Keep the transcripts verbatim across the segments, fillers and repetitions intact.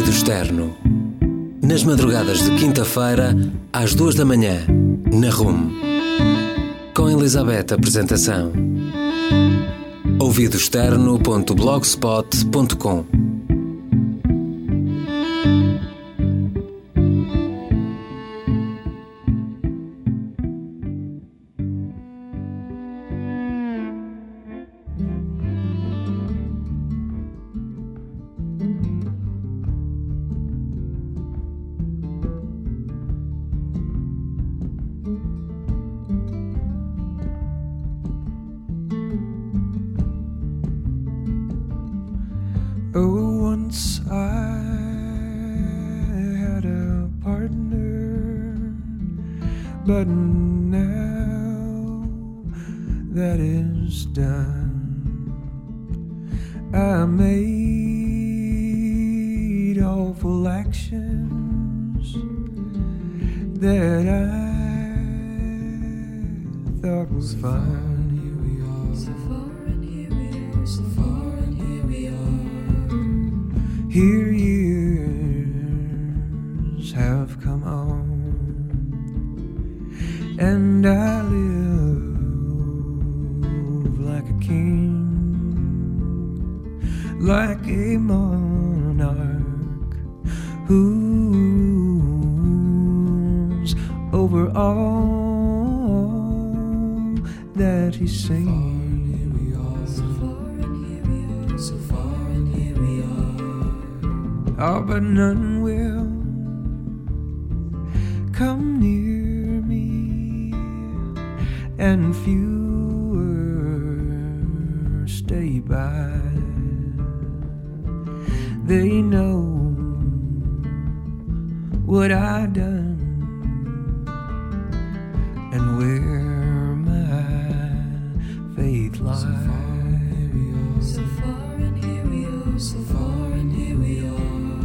Ouvido Externo. Nas madrugadas de quinta-feira, às duas da manhã, na R U M. Com Elizabeth Apresentação. ouvido externo ponto blogspot ponto com. Oh, once I had a partner, but now that is done, I made awful actions that I thought was fine. Here we are, so far and here we are, so far and here we are. Here years have come on, and I live like a king, like a monarch who rules over all that he sings. Oh, but none will come near me, and fewer stay by. They know what I done and where my faith lies. So far and here we are, so far and here we are.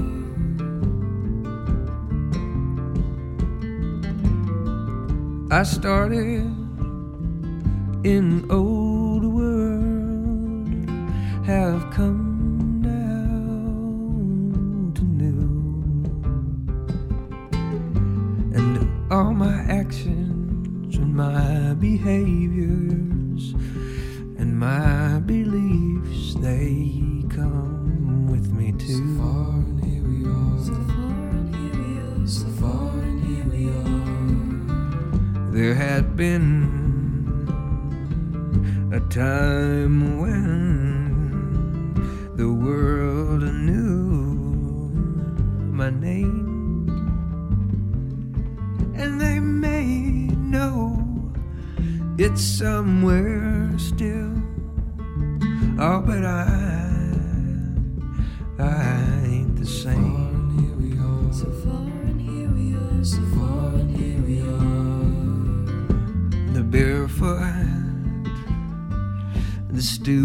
I started in old world, have come now to new, and all my actions and my behaviors and my beliefs, they come with me too. So far and here we are, so far and here we are, so far and here we are. There had been a time when the world knew my name, and they may know it's somewhere still. Oh, but I, I ain't the same. So far and here we are, so far and here we are. The barefoot, the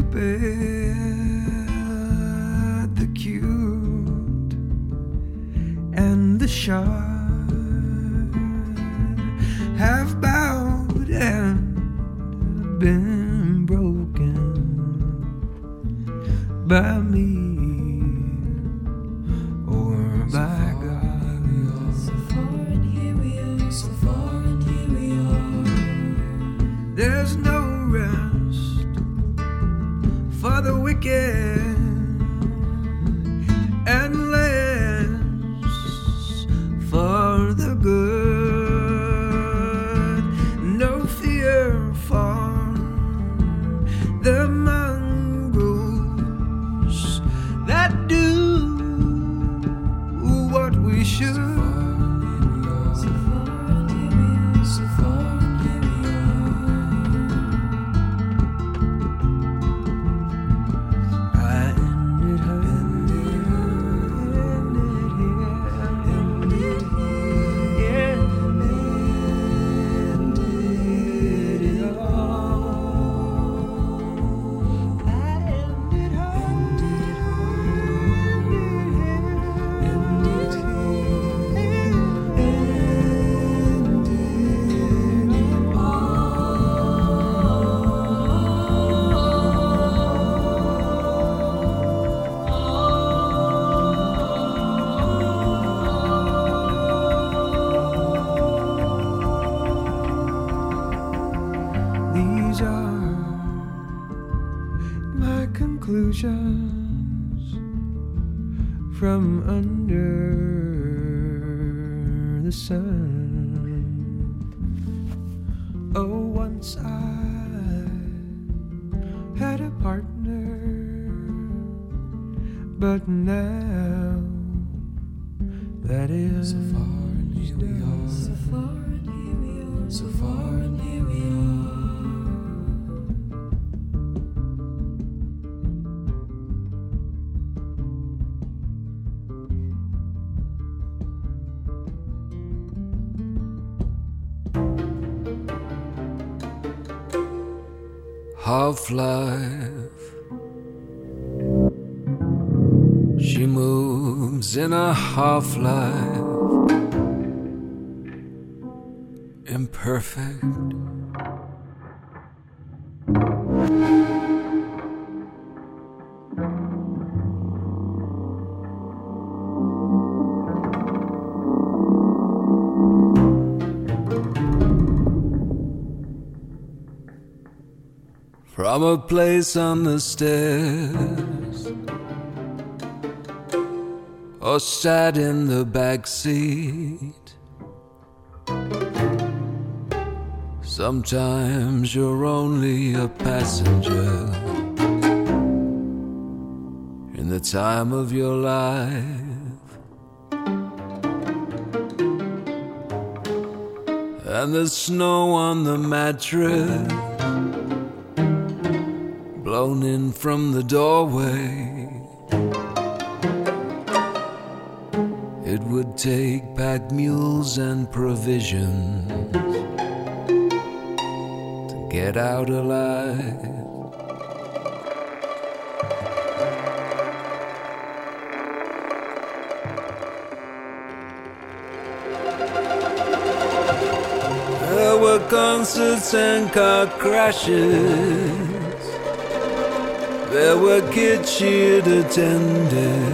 stupid, the cute, and the shy have bowed and been broken by me or by God. So far and here we are, so far and here we are. There's no rest for the wicked, and less for the good. No fear for the mongrels that do from under the sun. Oh, once I had a partner, but now that is so far and here we are, so far and here we are, so far and here we are. Half-life, she moves in a half-life, imperfect. From a place on the stairs, or sat in the back seat. Sometimes you're only a passenger in the time of your life, and the snow on the mattress blown in from the doorway. It would take pack mules and provisions to get out alive. There were concerts and car crashes. There were kids she'd attended,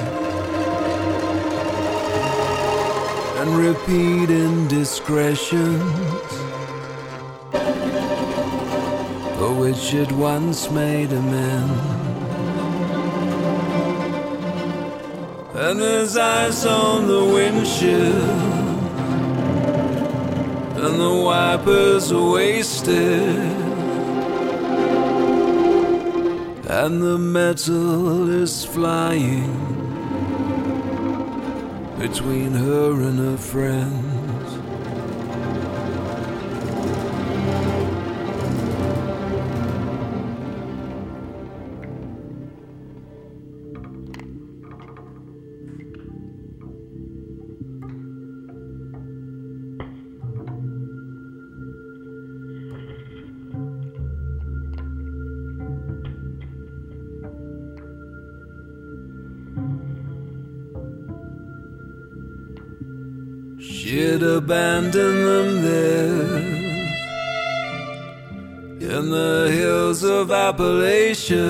and repeat indiscretions for which she'd once made amends. And there's ice on the windshield, and the wipers are wasted, and the metal is flying between her and her friends. She'd abandoned them there in the hills of Appalachia.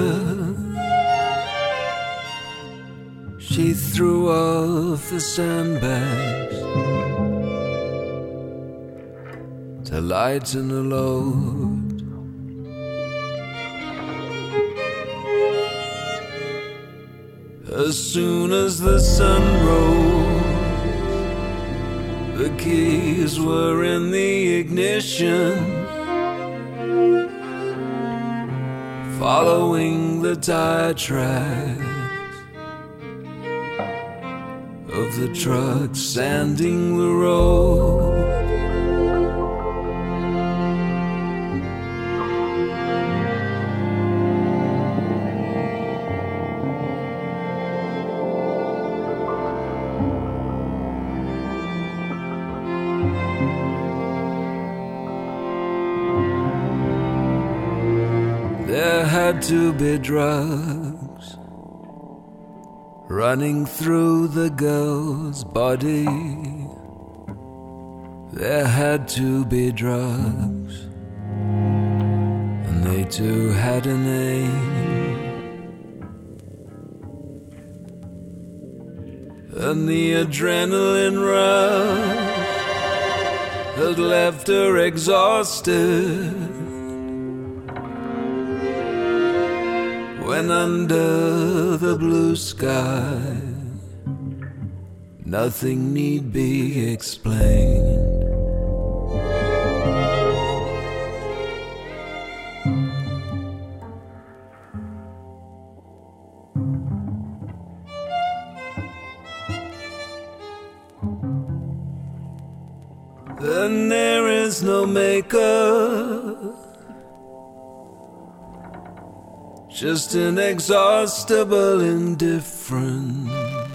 She threw off the sandbags to lighten a load. As soon as the sun rose, the keys were in the ignition, following the tire tracks of the truck sanding the road. There had to be drugs running through the girl's body. There had to be drugs, and they too had a name. And the adrenaline rush had left her exhausted, when under the blue sky nothing need be explained. And there is no maker, just inexhaustible indifference.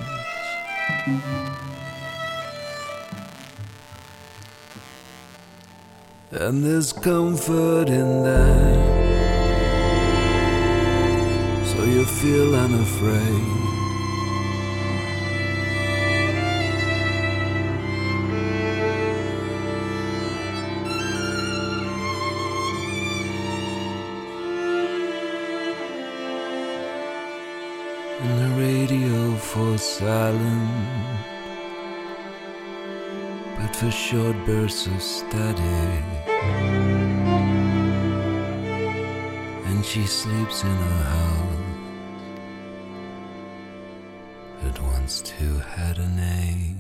And there's comfort in that, so you feel unafraid. And the radio for silent, but for short bursts of static. And she sleeps in a house that once too had a name.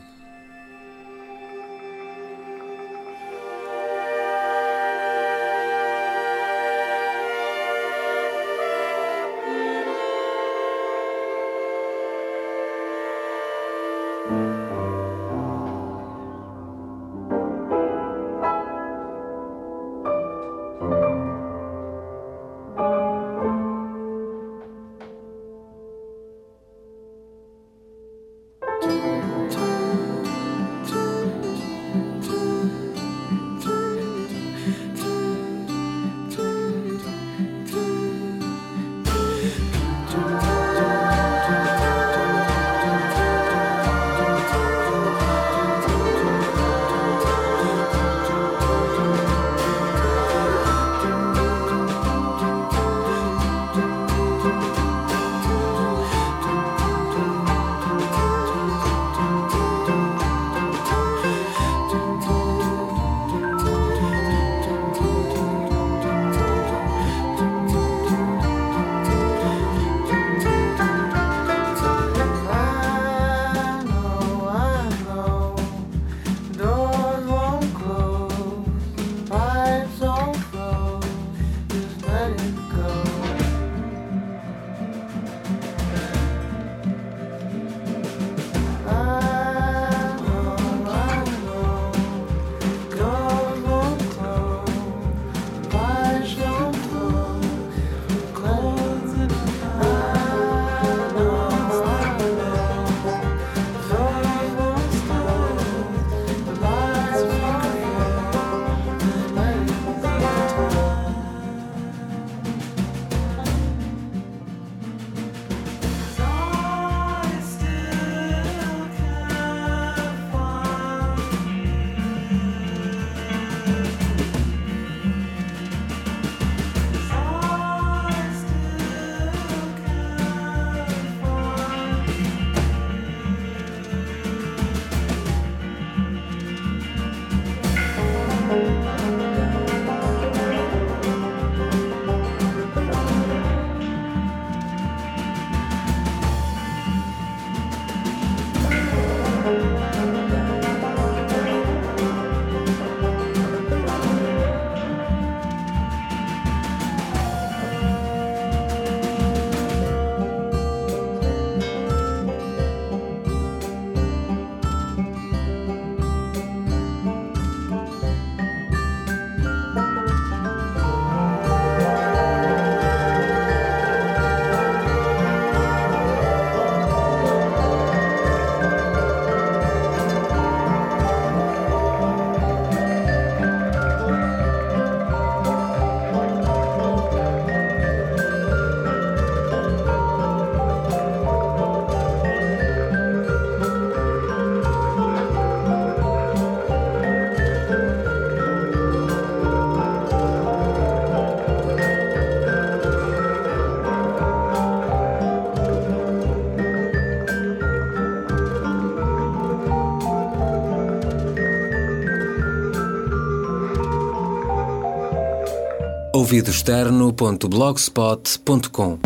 ouvido externo ponto blogspot ponto com.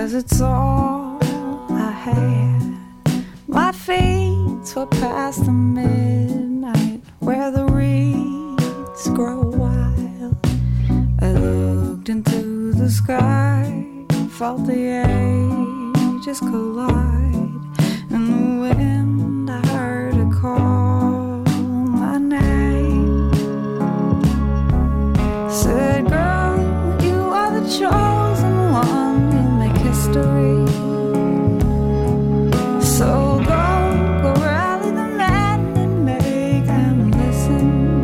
'cause it's all I had. My feet were past the midnight where the reeds grow wild. I looked into the sky, felt the ages collide, and the wind, I heard it call my name. Said, girl, you are the chosen one, you'll make history. So go, go rally the men and make them listen.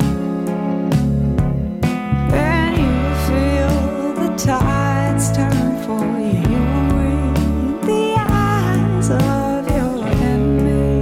And you will feel the tides turn for you. You will read the eyes of your enemy.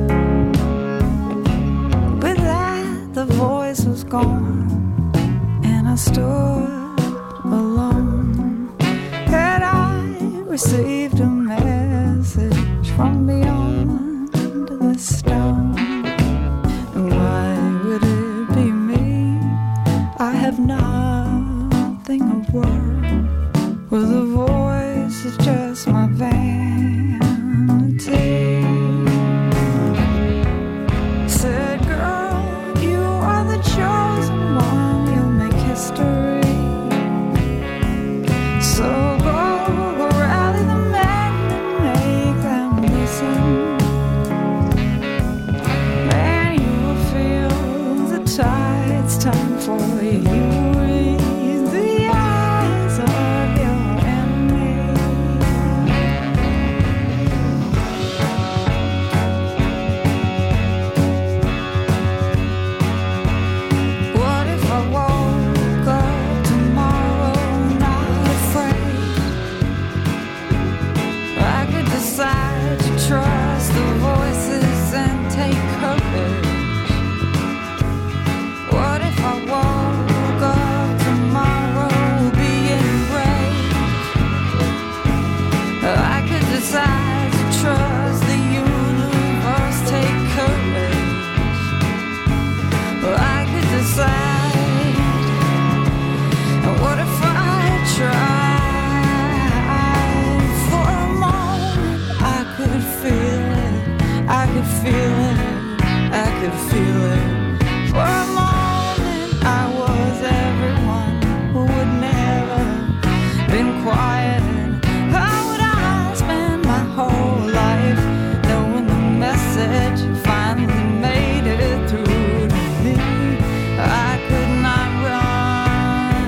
With that, the voice was gone, and I stood alone. Had I received a message from beyond the stone? And why would it be me? I have nothing of worth. Well, the voice is just my vanity. Said, girl, you are the chosen one, you'll make history. So go, go rally the men and make them listen. And you will feel the tides turn for you. You will read the eyes of your enemy. What if I woke up tomorrow not afraid? I could decide to trust the voices and take courage. What if I woke up tomorrow being brave? I could decide to trust the universe, take courage. I could decide. What if I tried? For a moment I could feel it, I could feel it, I could feel it. For a moment I was everyone who would never been quiet. And how would I spend my whole life knowing the message finally made it through to me? I could not run,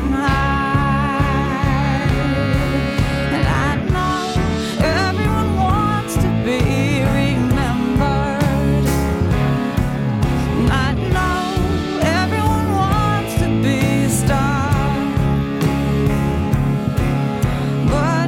hide. And I know everyone wants to be remembered. And I know everyone wants to be a star. But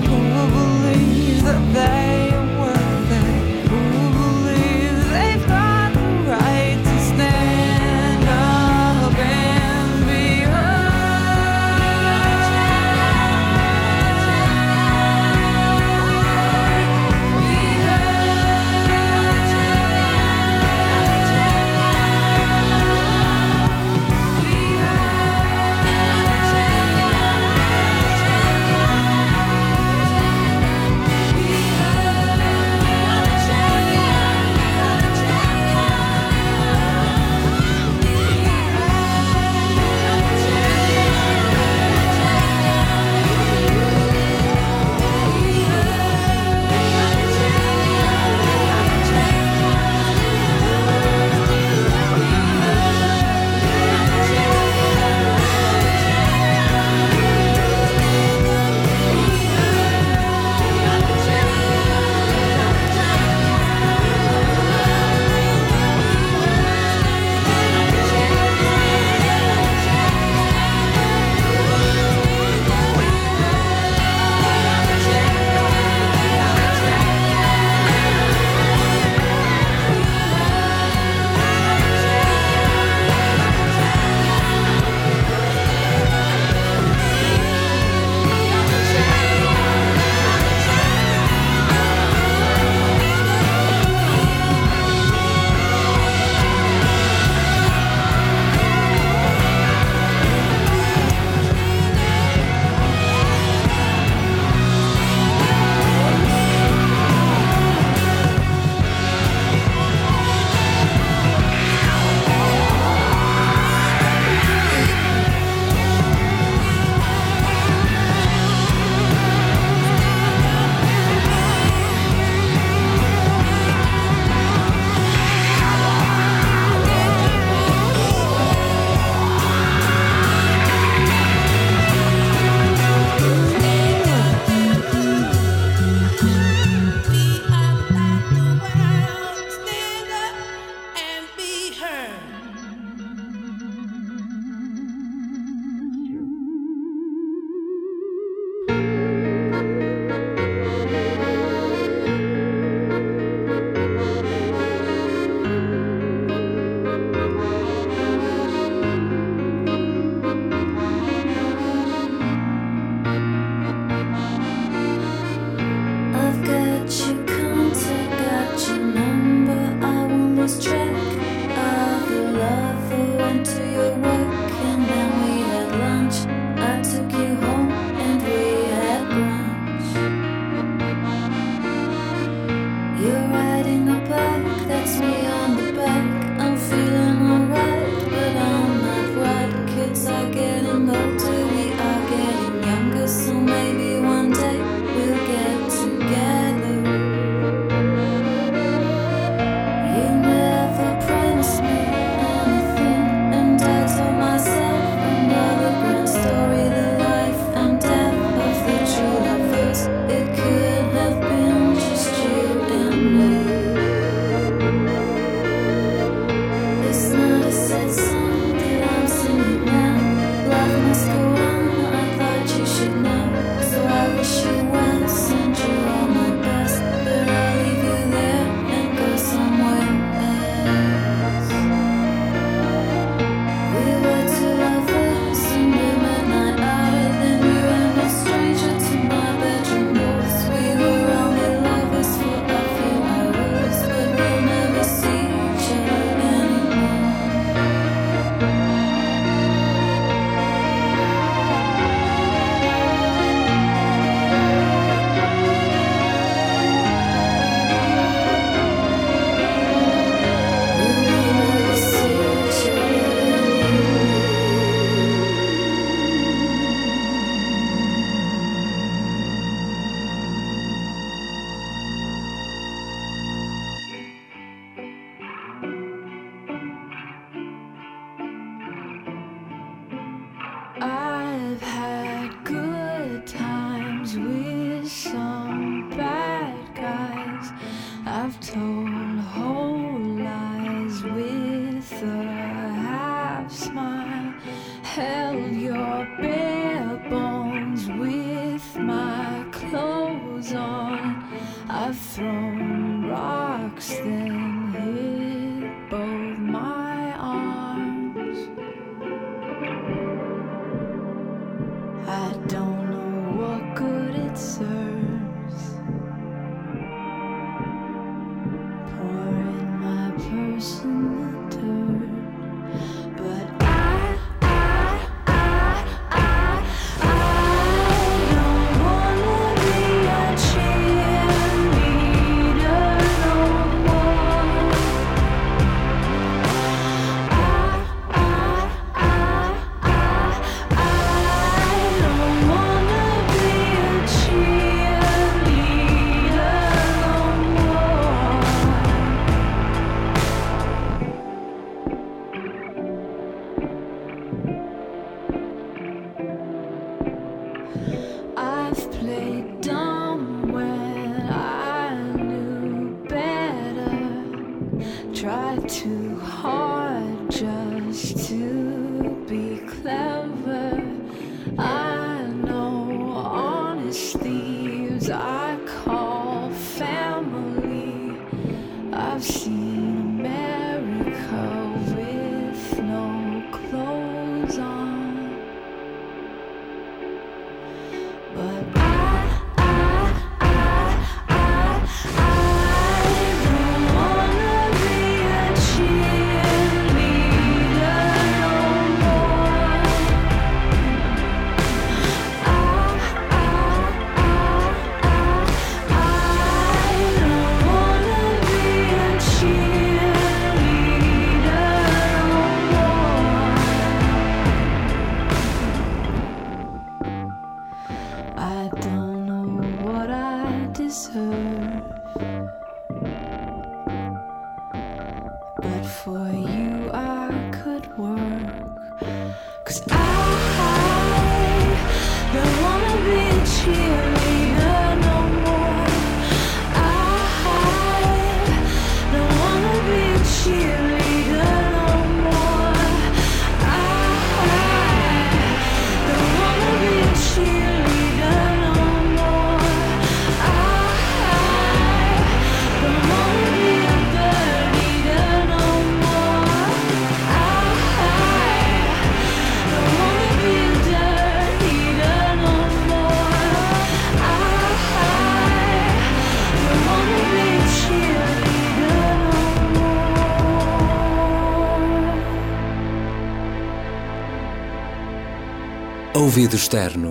Ouvido externo.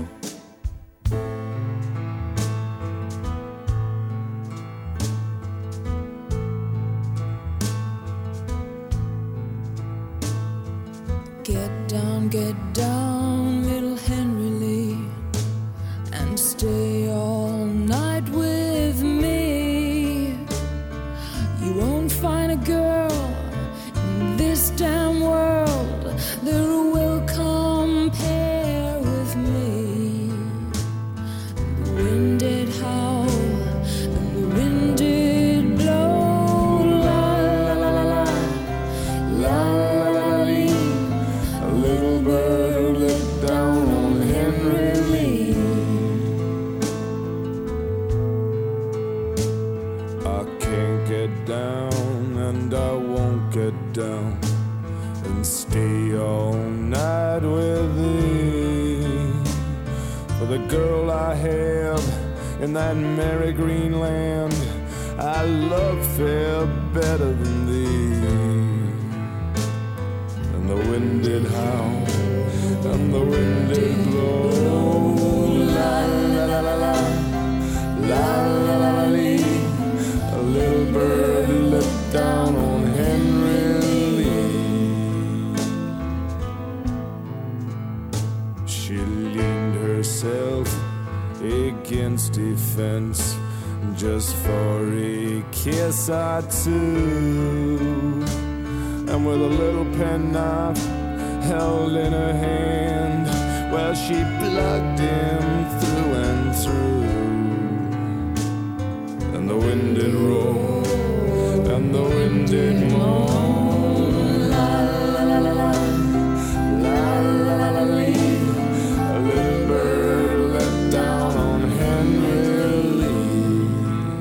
Get down, get down, little Henry Lee, and stay all night with me. You won't find a girl in this damn world that will compare with me. The wind did howl and the wind did blow, la la la la la la la la. A little bird down and stay all night with thee. For the girl I have in that merry green land, I love fair better than thee. And the wind did howl, and the wind did blow. La la la la la, la la la la lee. A little bird let down on Henry Lee. She leaned herself against a fence just for a kiss or two, and with a little penknife held in her hand, well, she plugged him through and through. And the wind did roll, and the wind did moan. La la la la la, la la la la lee. A little bird let down on Henry Lee.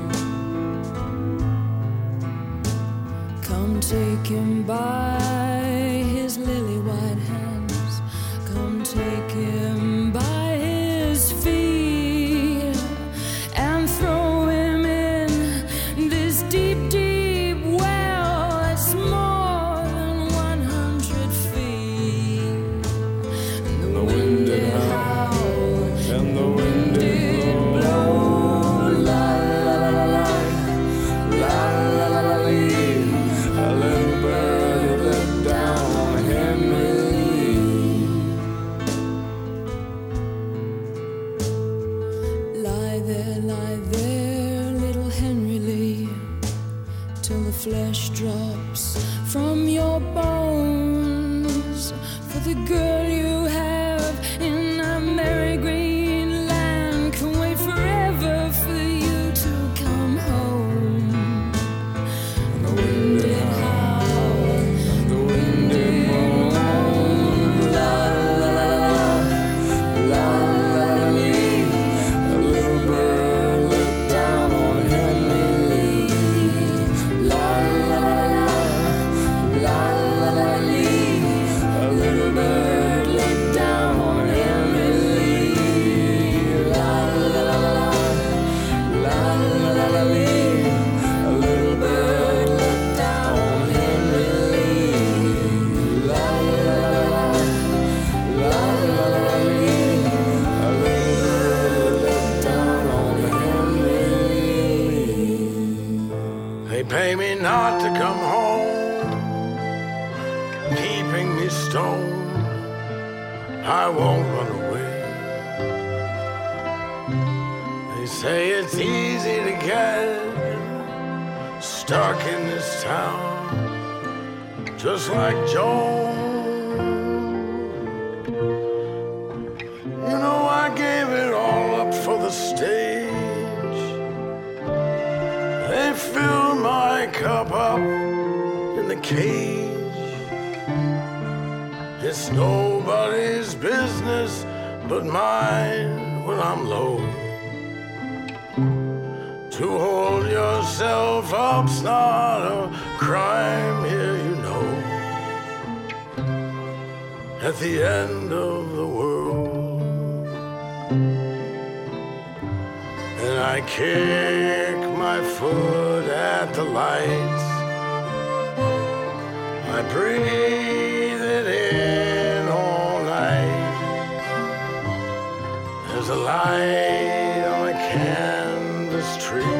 Come take him by his lily white hands. Come take him by his feet and throw him in this deep, deep well that's more than one hundred feet. And the wind did howl, And the wind did blow. La la la la la, la la la la lee. A little bird let down on Henry Lee. Lie there, lie there, little Henry Lee, till the flesh drops from your bones. For the girl you have in a merry green land can wait forever for you to come home. And the wind did howl, and the wind did moan. La la la la, la la la lee. A little bird let down on Henry Lee. La la la la, la la la lee. A little bird let down on Henry Lee. La la la la, la la la lee. A little bird let down on Henry Lee. La la la la, la la la lee. A little bird let down on Henry Lee. They pay me not to come home, keeping me stoned. I won't run away. They say it's easy to get stuck in this town, just like Joan. You know, I gave it all up for the stage. They filled my cup up in the cage. It's nobody's business but mine when I'm low. To hold yourself up's not a crime here, you know. At the end of the world, and I kick my foot at the lights. I breathe it in all night. There's a light on a canvas tree,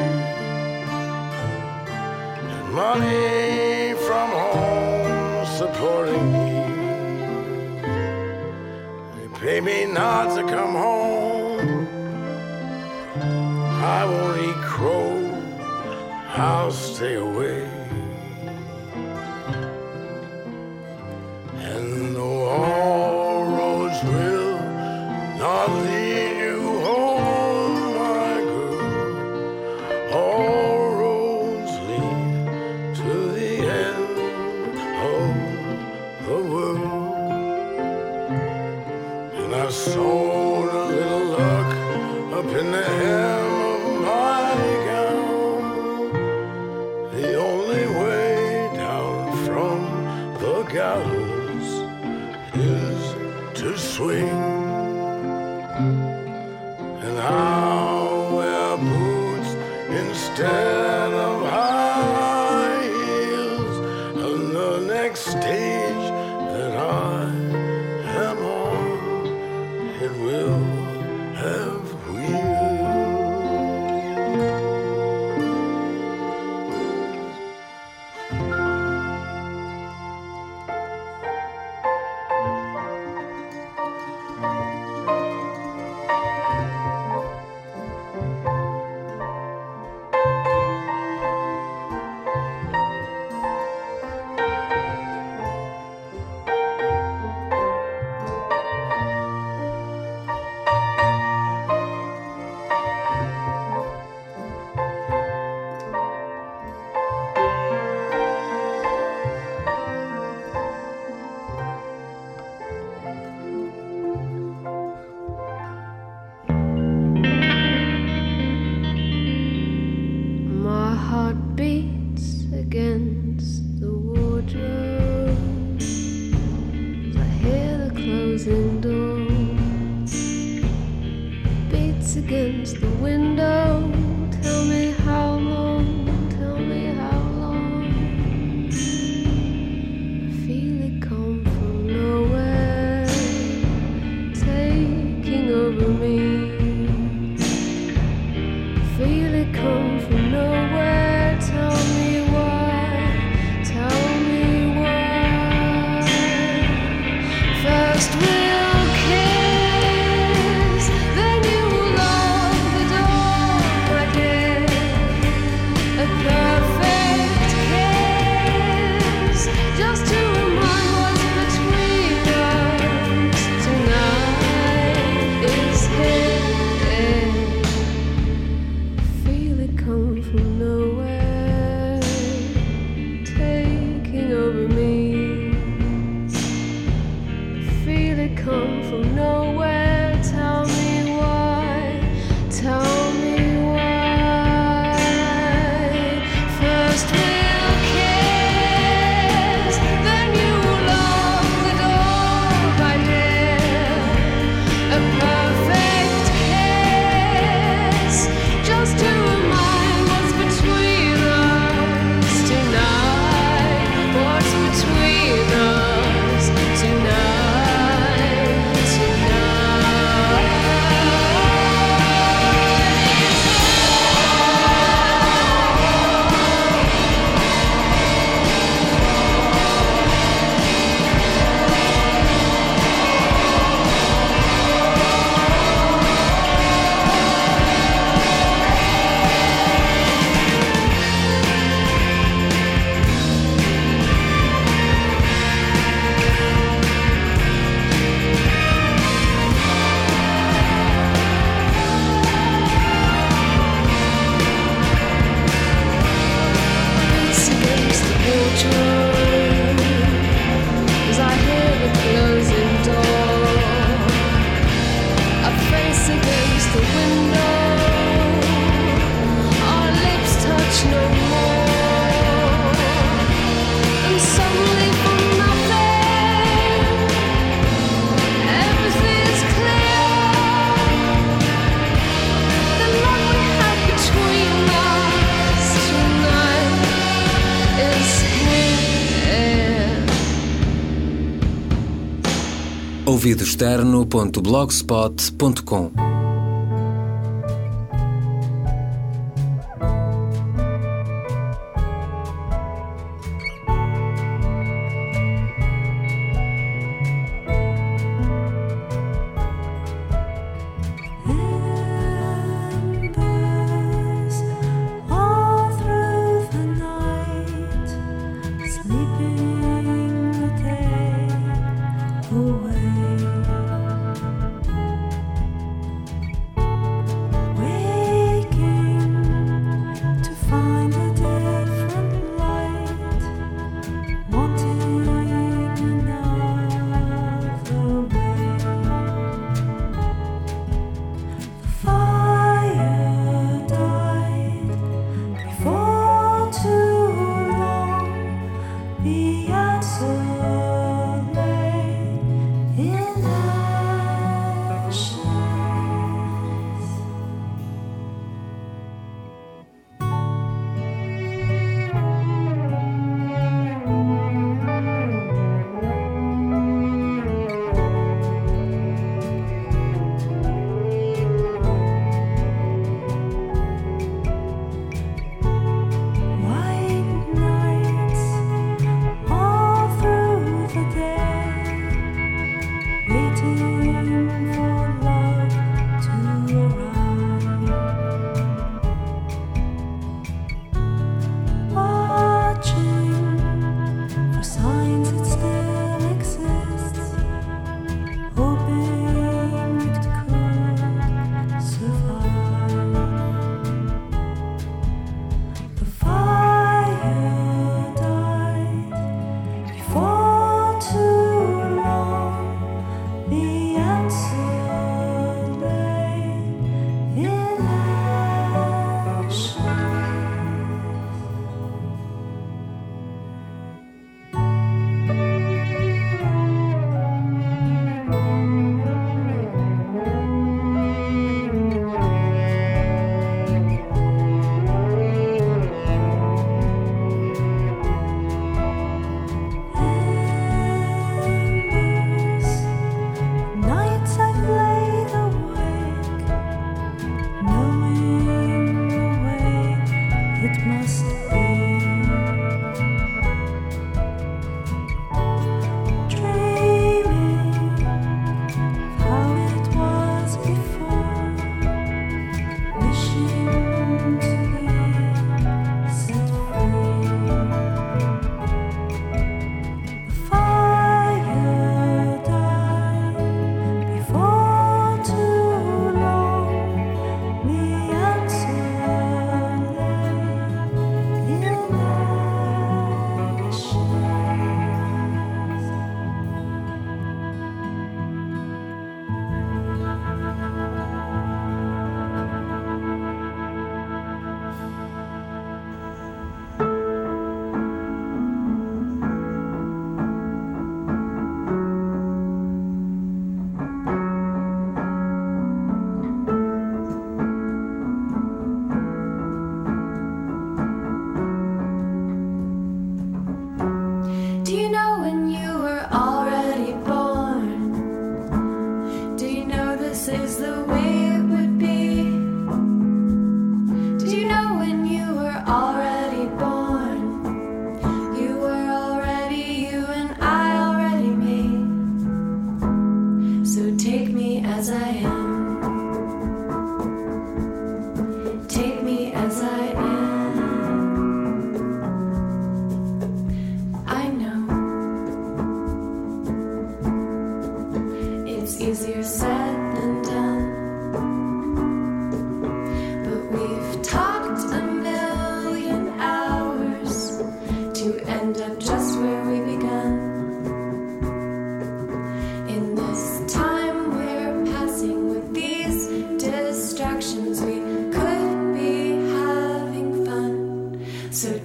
and money from home supporting me. They pay me not to come home. I won't eat crow, I'll stay away. And though all roads will not lead you home, my girl, all roads lead to the end of the world. And I've sown a little luck up in the hem of my gown, the only instead of high heels. On the next stage that I am on, it will have ouvido externo ponto blogspot ponto com. Away.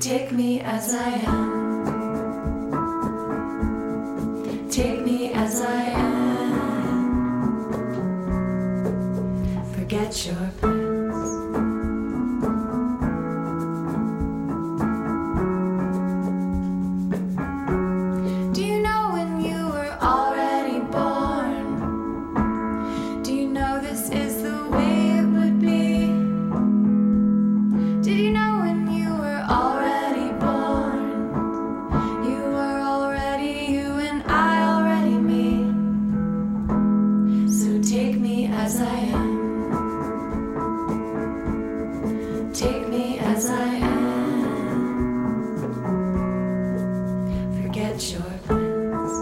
take me as I am. Take me as I am. Forget your plans. Do you know when you were already born? Do you know this is the way it would be? Did you know when you were already born? You were already you and I already me. So take me as I am. Take me as I am. Forget your plans.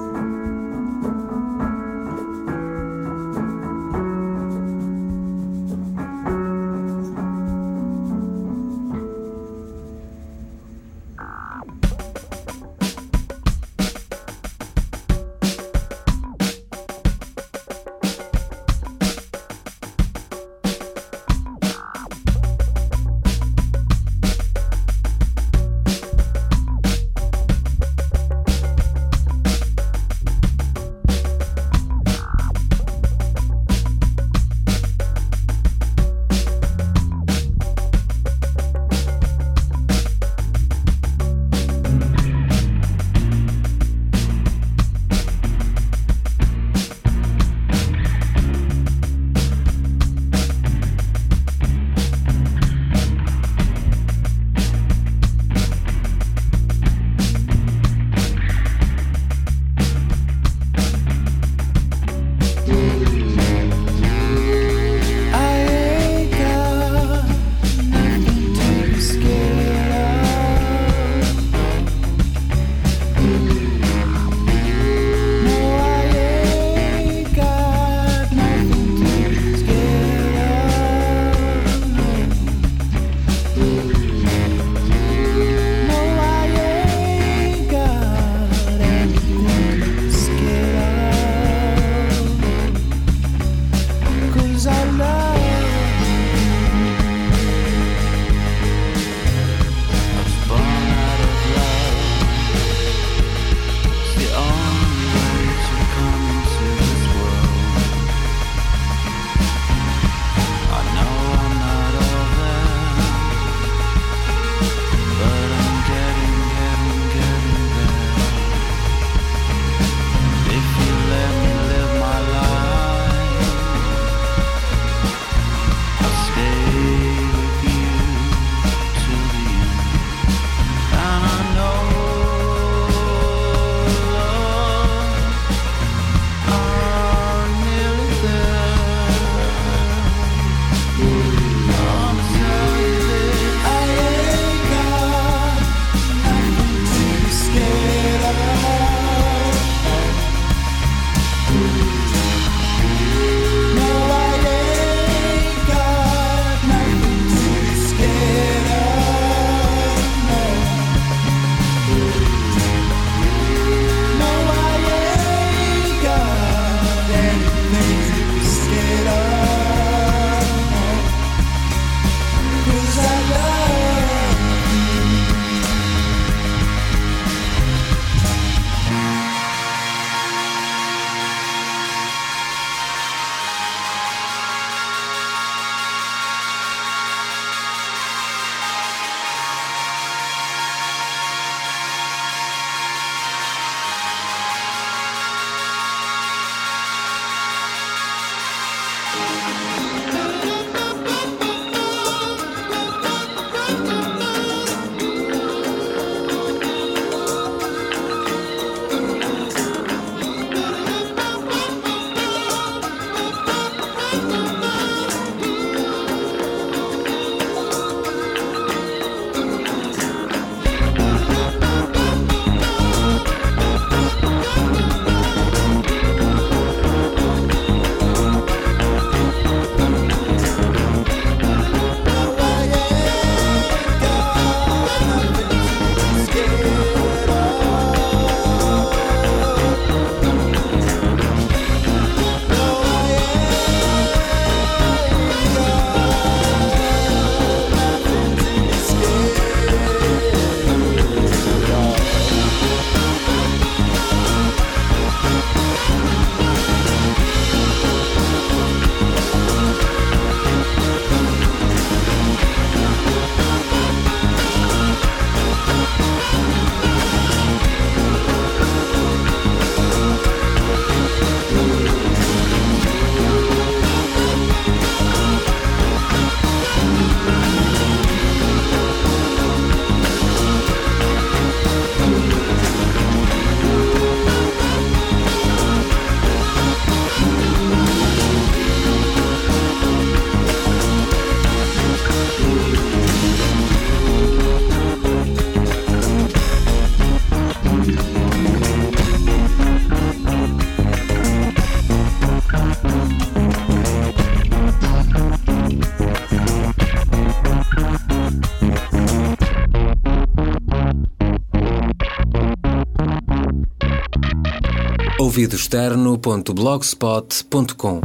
ouvido externo ponto blogspot ponto com.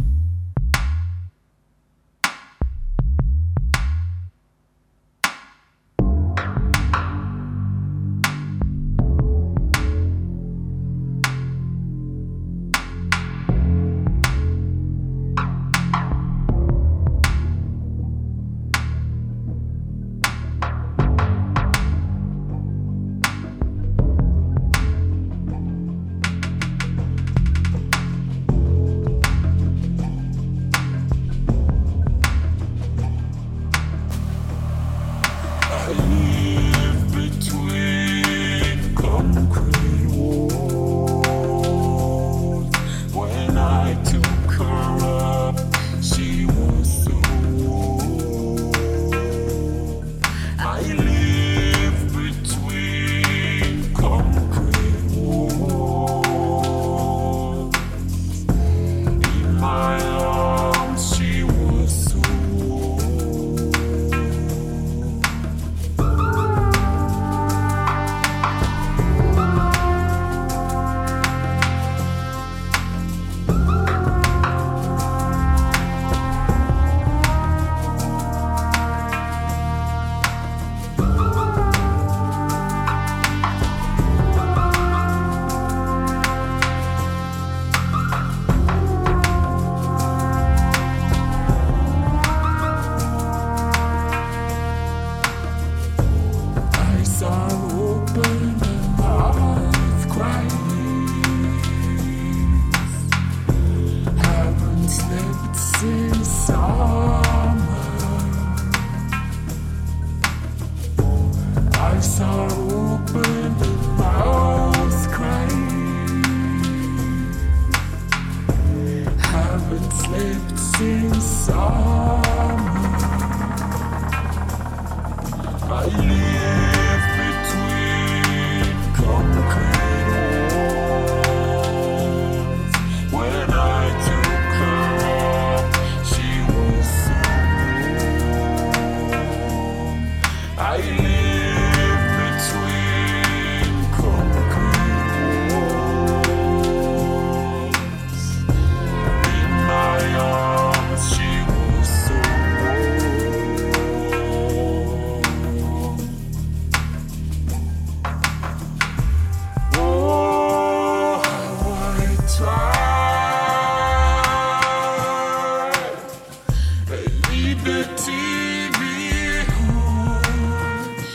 T V on.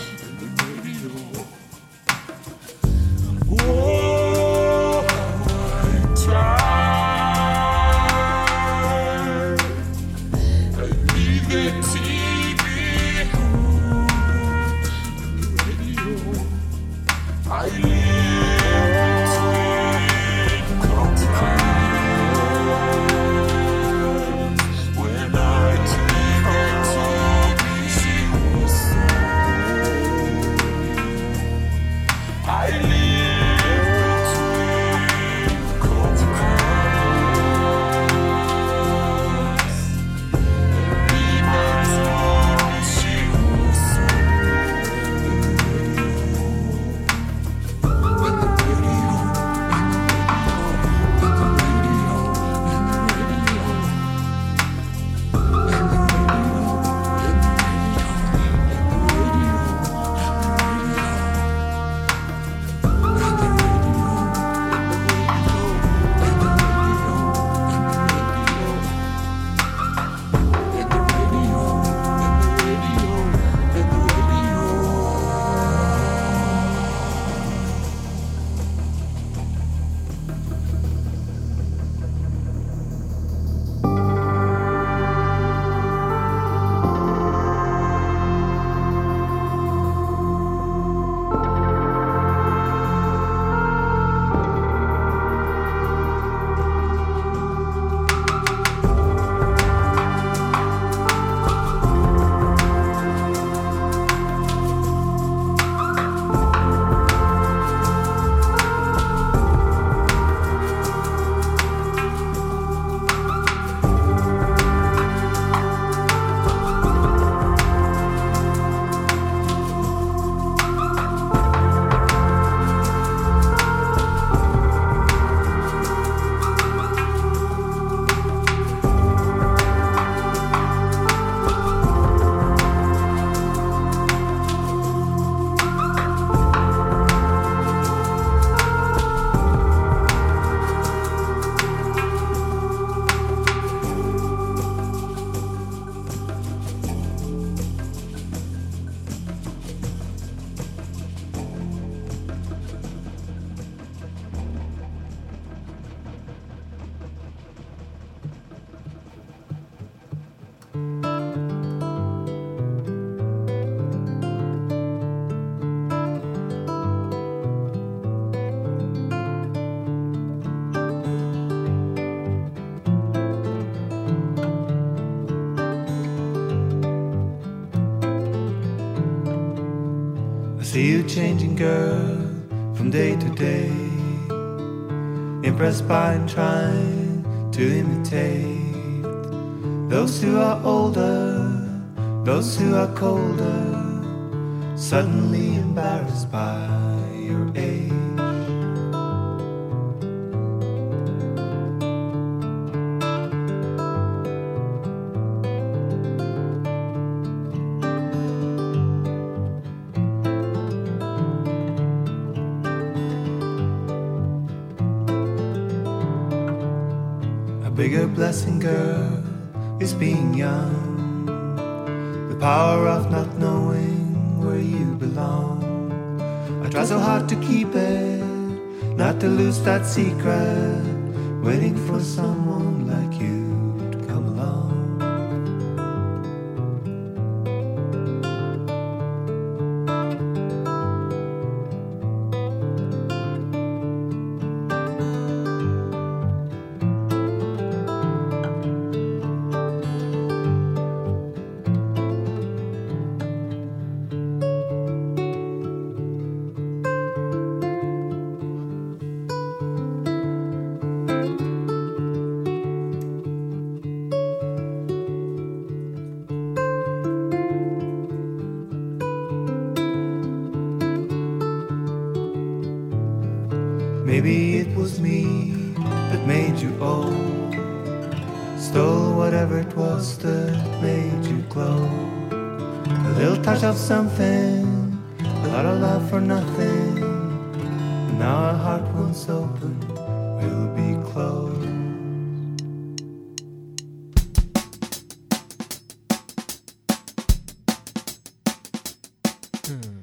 see you changing, girl, from day to day, impressed by and trying to imitate those who are older, those who are colder, suddenly embarrassed by your age. A bigger blessing, girl, is being young, the power of not knowing where you belong. I try so hard to keep it, not to lose that secret, waiting for someone like you to come along. Maybe it was me that made you old, stole whatever it was that made you glow. A little touch of something, a lot of love for nothing. Now our heart once open will be closed. Hmm.